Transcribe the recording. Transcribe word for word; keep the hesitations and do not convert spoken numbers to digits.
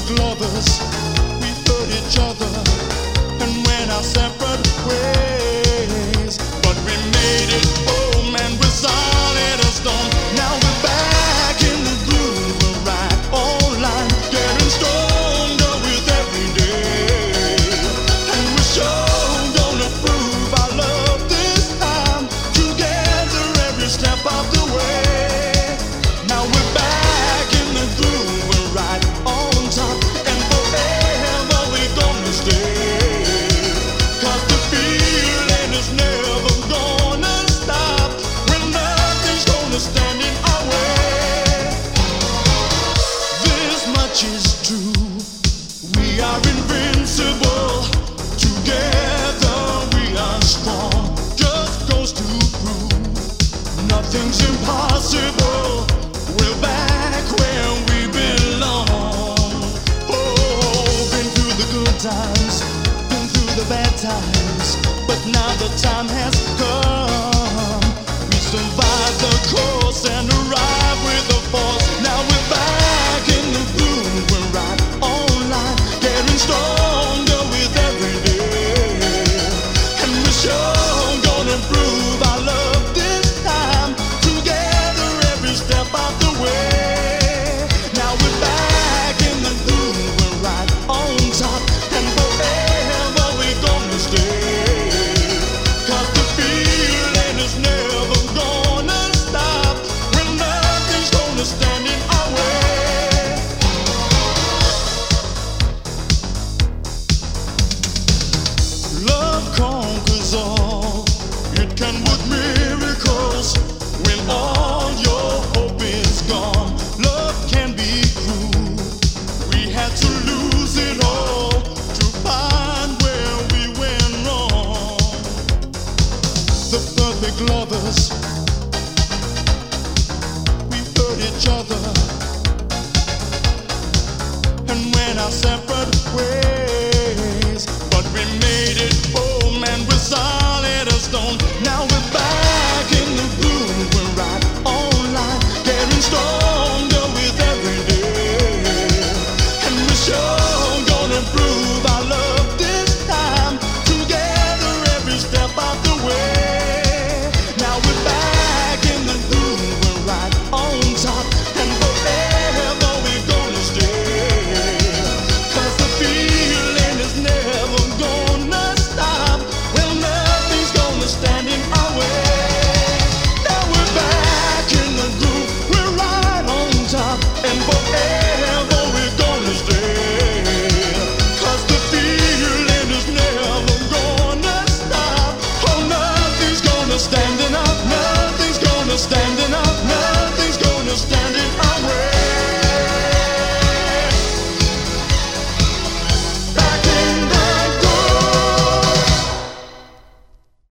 lovers, we hurt each other and went our separate ways. But we made it home and we're solid as stone. Now we're back in the groove, we're right online, getting stronger with every day. And we're sure gonna prove our love this time, together every step of the way. Now we're back in the groove, we're right on top, and forever we're gonna stay. 'Cause the feeling is never gonna stop, when nothing's gonna stand in our way. This much is true, we are invincible. Together we are strong, just goes to prove nothing's impossible. We're back where we belong. Oh, been through the good times, been through the bad times, but now the time has come. We survived the course and arrived with the force. Now we're back in the groove, we're right online, getting stronger with every day. And we're sure gonna prove our love this time, together every step of the way. Now we're back in the groove, we're right on top, and forever we're gonna stay. 'Cause the feeling is never gonna stop, when nothing's gonna stand in our way. Love conquers all, it can work miracles when all your hope is gone. Love can be cruel, we had to lose it all to find where we went wrong. The perfect lovers, we hurt each other and went our separate